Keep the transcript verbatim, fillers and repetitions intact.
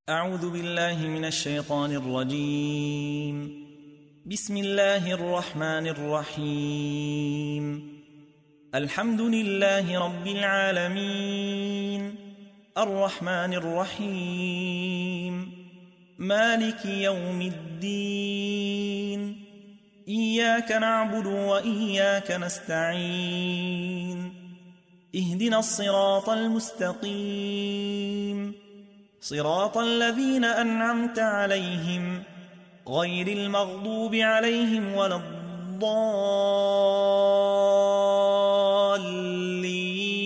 أعوذ بالله من الشيطان الرجيم. بسم الله الرحمن الرحيم. الحمد لله رب العالمين، الرحمن الرحيم، مالك يوم الدين، إياك نعبد وإياك نستعين، اهدنا الصراط المستقيم، صراط الذين أنعمت عليهم غير المغضوب عليهم ولا الضالين.